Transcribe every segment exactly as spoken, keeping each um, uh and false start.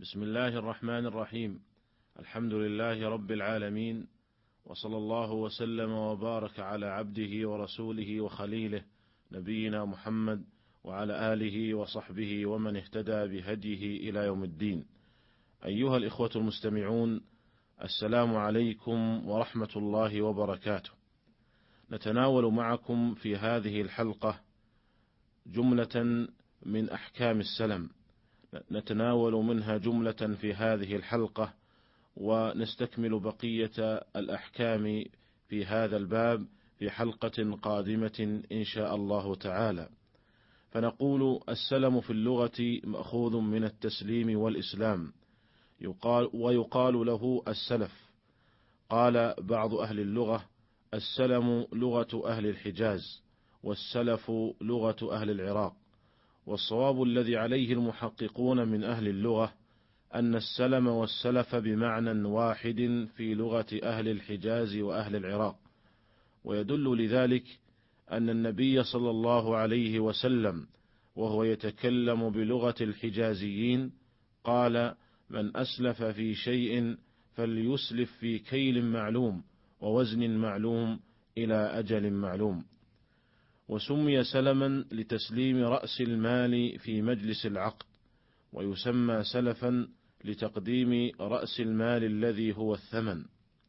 بسم الله الرحمن الرحيم. الحمد لله رب العالمين، وصلى الله وسلم وبارك على عبده ورسوله وخليله نبينا محمد وعلى آله وصحبه ومن اهتدى بهديه إلى يوم الدين. أيها الإخوة المستمعون، السلام عليكم ورحمة الله وبركاته. نتناول معكم في هذه الحلقة جملة من أحكام السلم، نتناول منها جملة في هذه الحلقة، ونستكمل بقية الأحكام في هذا الباب في حلقة قادمة إن شاء الله تعالى. فنقول: السلم في اللغة مأخوذ من التسليم والإسلام، يقال ويقال له السلف. قال بعض أهل اللغة: السلم لغة أهل الحجاز، والسلف لغة أهل العراق. والصواب الذي عليه المحققون من أهل اللغة أن السلم والسلف بمعنى واحد في لغة أهل الحجاز وأهل العراق. ويدل لذلك أن النبي صلى الله عليه وسلم وهو يتكلم بلغة الحجازيين قال: من أسلف في شيء فليسلف في كيل معلوم ووزن معلوم إلى أجل معلوم. وسمي سلما لتسليم رأس المال في مجلس العقد، ويسمى سلفا لتقديم رأس المال الذي هو الثمن.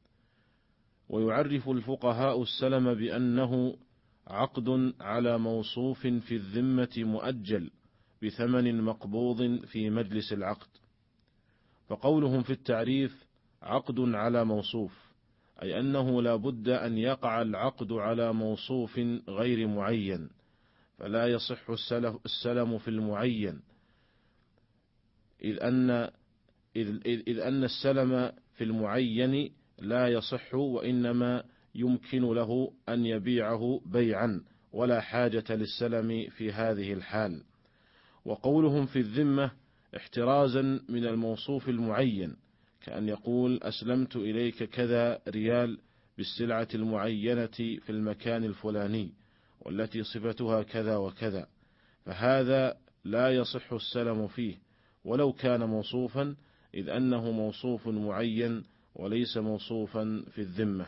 ويعرف الفقهاء السلم بأنه عقد على موصوف في الذمة مؤجل بثمن مقبوض في مجلس العقد. فقولهم في التعريف عقد على موصوف، أي أنه لا بد أن يقع العقد على موصوف غير معين، فلا يصح السلم في المعين، إذ أن, إذ, إذ أن السلم في المعين لا يصح، وإنما يمكن له أن يبيعه بيعا، ولا حاجة للسلم في هذه الحال. وقولهم في الذمة احترازا من الموصوف المعين، كأن يقول: أسلمت إليك كذا ريال بالسلعة المعينة في المكان الفلاني والتي صفتها كذا وكذا، فهذا لا يصح السلم فيه ولو كان موصوفا، إذ أنه موصوف معين وليس موصوفا في الذمة.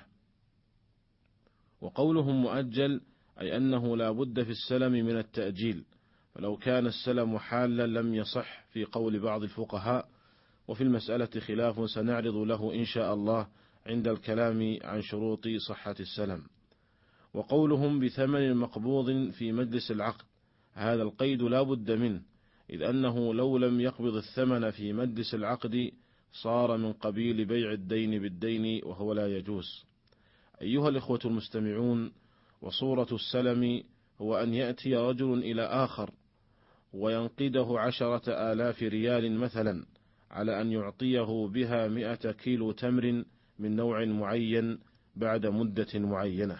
وقولهم مؤجل أي أنه لا بد في السلم من التأجيل، فلو كان السلم حالا لم يصح في قول بعض الفقهاء. وفي المسألة خلاف سنعرض له إن شاء الله عند الكلام عن شروط صحة السلم. وقولهم بثمن مقبوض في مجلس العقد، هذا القيد لا بد منه، إذ أنه لو لم يقبض الثمن في مجلس العقد صار من قبيل بيع الدين بالدين، وهو لا يجوز. أيها الإخوة المستمعون، وصورة السلم هو أن يأتي رجل إلى آخر وينقده عشرة آلاف ريال مثلا على أن يعطيه بها مئة كيلو تمر من نوع معين بعد مدة معينة.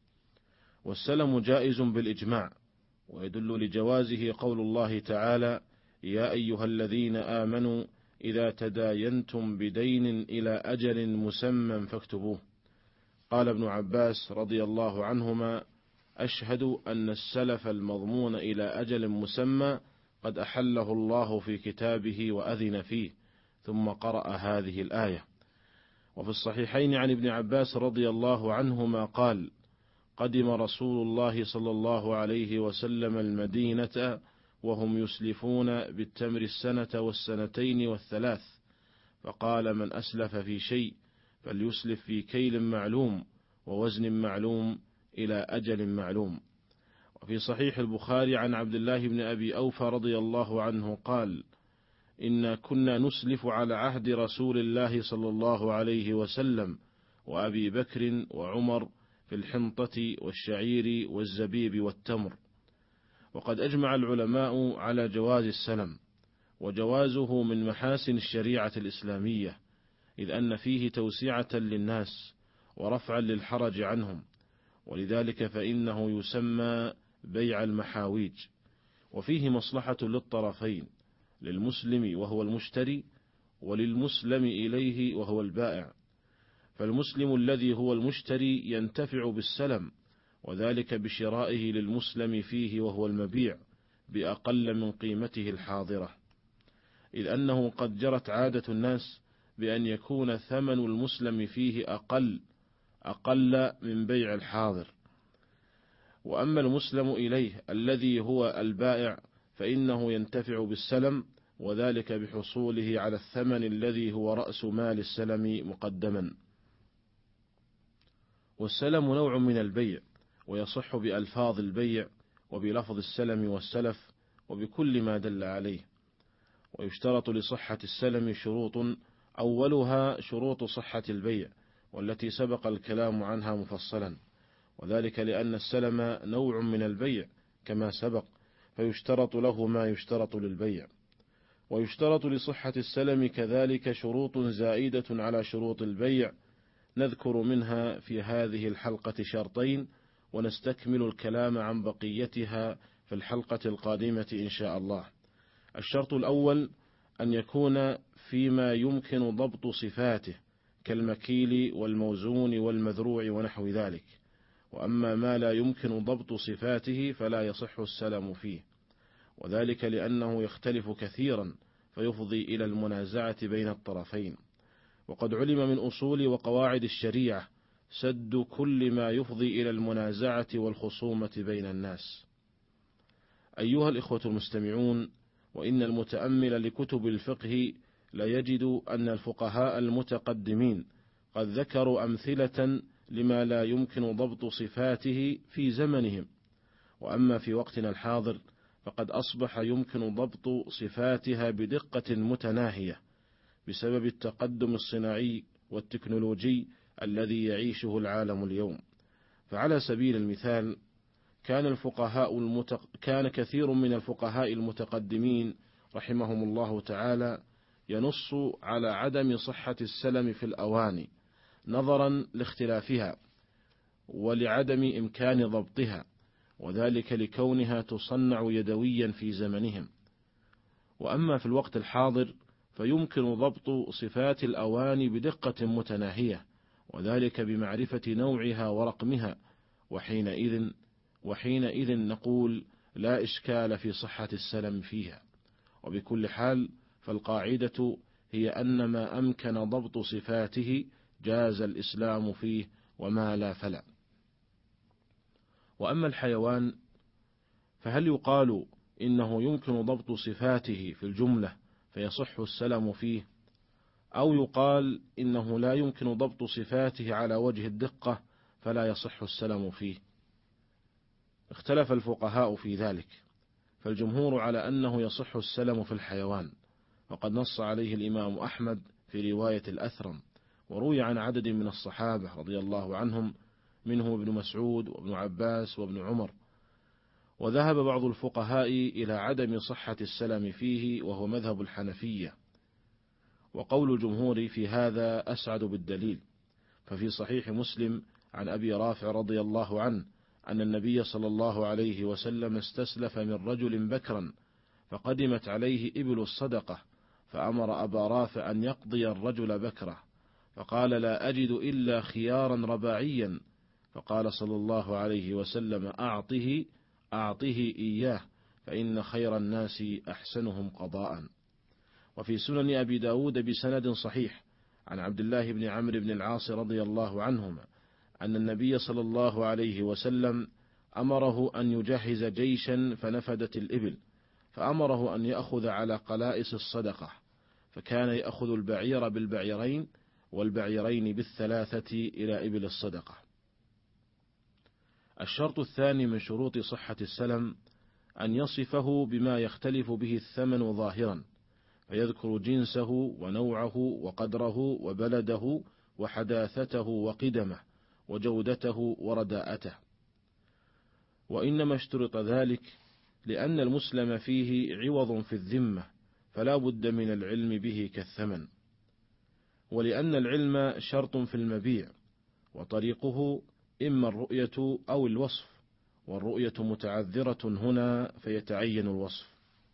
والسلم جائز بالإجماع، ويدل لجوازه قول الله تعالى: يا أيها الذين آمنوا إذا تداينتم بدين إلى أجل مسمى فاكتبوه. قال ابن عباس رضي الله عنهما: أشهد أن السلف المضمون إلى أجل مسمى قد أحله الله في كتابه وأذن فيه، ثم قرأ هذه الآية. وفي الصحيحين عن ابن عباس رضي الله عنهما قال: قدم رسول الله صلى الله عليه وسلم المدينة وهم يسلفون بالتمر السنة والسنتين والثلاث، فقال: من أسلف في شيء فليسلف في كيل معلوم ووزن معلوم إلى أجل معلوم. وفي صحيح البخاري عن عبد الله بن أبي أوفى رضي الله عنه قال: إنا كنا نسلف على عهد رسول الله صلى الله عليه وسلم وأبي بكر وعمر في الحنطة والشعير والزبيب والتمر. وقد أجمع العلماء على جواز السلم، وجوازه من محاسن الشريعة الإسلامية، إذ أن فيه توسعة للناس ورفعا للحرج عنهم، ولذلك فإنه يسمى بيع المحاويج. وفيه مصلحة للطرفين، للمسلم وهو المشتري، وللمسلم إليه وهو البائع. فالمسلم الذي هو المشتري ينتفع بالسلم، وذلك بشرائه للمسلم فيه وهو المبيع بأقل من قيمته الحاضرة. إذ أنه قد جرت عادة الناس بأن يكون ثمن المسلم فيه أقل أقل من بيع الحاضر. وأما المسلم إليه الذي هو البائع فإنه ينتفع بالسلم، وذلك بحصوله على الثمن الذي هو رأس مال السلم مقدما. والسلم نوع من البيع، ويصح بألفاظ البيع وبلفظ السلم والسلف وبكل ما دل عليه. ويشترط لصحة السلم شروط، أولها شروط صحة البيع والتي سبق الكلام عنها مفصلا، وذلك لأن السلم نوع من البيع كما سبق، فيشترط له ما يشترط للبيع. ويشترط لصحة السلم كذلك شروط زائدة على شروط البيع، نذكر منها في هذه الحلقة شرطين، ونستكمل الكلام عن بقيتها في الحلقة القادمة إن شاء الله. الشرط الأول أن يكون فيما يمكن ضبط صفاته كالمكيل والموزون والمذروع ونحو ذلك، وأما ما لا يمكن ضبط صفاته فلا يصح السلم فيه، وذلك لأنه يختلف كثيرا فيفضي إلى المنازعة بين الطرفين. وقد علم من أصول وقواعد الشريعة سد كل ما يفضي إلى المنازعة والخصومة بين الناس. أيها الإخوة المستمعون، وإن المتأمل لكتب الفقه ليجد أن الفقهاء المتقدمين قد ذكروا أمثلة لما لا يمكن ضبط صفاته في زمنهم، وأما في وقتنا الحاضر فقد أصبح يمكن ضبط صفاتها بدقة متناهية بسبب التقدم الصناعي والتكنولوجي الذي يعيشه العالم اليوم. فعلى سبيل المثال كان الفقهاء المتق... كان كثير من الفقهاء المتقدمين رحمهم الله تعالى ينص على عدم صحة السلم في الأواني نظرا لاختلافها ولعدم إمكان ضبطها، وذلك لكونها تصنع يدويا في زمنهم. وأما في الوقت الحاضر فيمكن ضبط صفات الأواني بدقة متناهية، وذلك بمعرفة نوعها ورقمها، وحينئذ وحينئذ نقول لا إشكال في صحة السلم فيها. وبكل حال فالقاعدة هي أن ما أمكن ضبط صفاته جاز الإسلام فيه، وما لا فلا. وأما الحيوان فهل يقال إنه يمكن ضبط صفاته في الجملة فيصح السلم فيه، أو يقال إنه لا يمكن ضبط صفاته على وجه الدقة فلا يصح السلم فيه؟ اختلف الفقهاء في ذلك، فالجمهور على أنه يصح السلم في الحيوان، وقد نص عليه الإمام أحمد في رواية الأثرم، وروي عن عدد من الصحابة رضي الله عنهم منهم ابن مسعود وابن عباس وابن عمر. وذهب بعض الفقهاء إلى عدم صحة السلم فيه، وهو مذهب الحنفية، وقول الجمهور في هذا أسعد بالدليل. ففي صحيح مسلم عن أبي رافع رضي الله عنه أن النبي صلى الله عليه وسلم استسلف من رجل بكرا، فقدمت عليه إبل الصدقة، فأمر أبا رافع أن يقضي الرجل بكره، فقال لا أجد إلا خيارا رباعيا، فقال صلى الله عليه وسلم أعطه أعطه إياه فإن خير الناس أحسنهم قضاء. وفي سنن أبي داود بسند صحيح عن عبد الله بن عمرو بن العاص رضي الله عنهما أن النبي صلى الله عليه وسلم أمره أن يجهز جيشا فنفدت الإبل، فأمره أن يأخذ على قلائص الصدقة، فكان يأخذ البعير بالبعيرين والبعيرين بالثلاثة إلى إبل الصدقة. الشرط الثاني من شروط صحة السلم أن يصفه بما يختلف به الثمن ظاهرا، فيذكر جنسه ونوعه وقدره وبلده وحداثته وقدمه وجودته ورداءته. وإنما اشترط ذلك لأن المسلم فيه عوض في الذمة، فلا بد من العلم به كالثمن، ولأن العلم شرط في المبيع، وطريقه إما الرؤية أو الوصف، والرؤية متعذرة هنا فيتعين الوصف.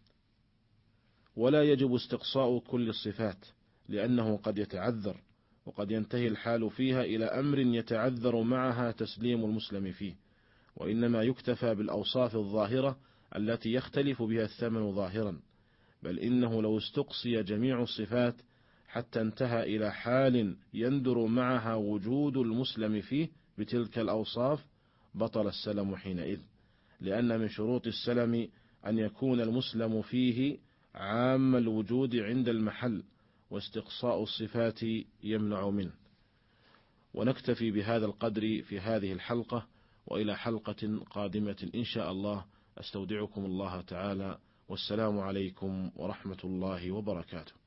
ولا يجب استقصاء كل الصفات لأنه قد يتعذر، وقد ينتهي الحال فيها إلى أمر يتعذر معها تسليم المسلم فيه، وإنما يكتفى بالأوصاف الظاهرة التي يختلف بها الثمن ظاهرا، بل إنه لو استقصي جميع الصفات حتى انتهى إلى حال يندر معها وجود المسلم فيه بتلك الأوصاف بطل السلم حينئذ، لأن من شروط السلم أن يكون المسلم فيه عام الوجود عند المحل، واستقصاء الصفات يمنع منه. ونكتفي بهذا القدر في هذه الحلقة، وإلى حلقة قادمة إن شاء الله أستودعكم الله تعالى، والسلام عليكم ورحمة الله وبركاته.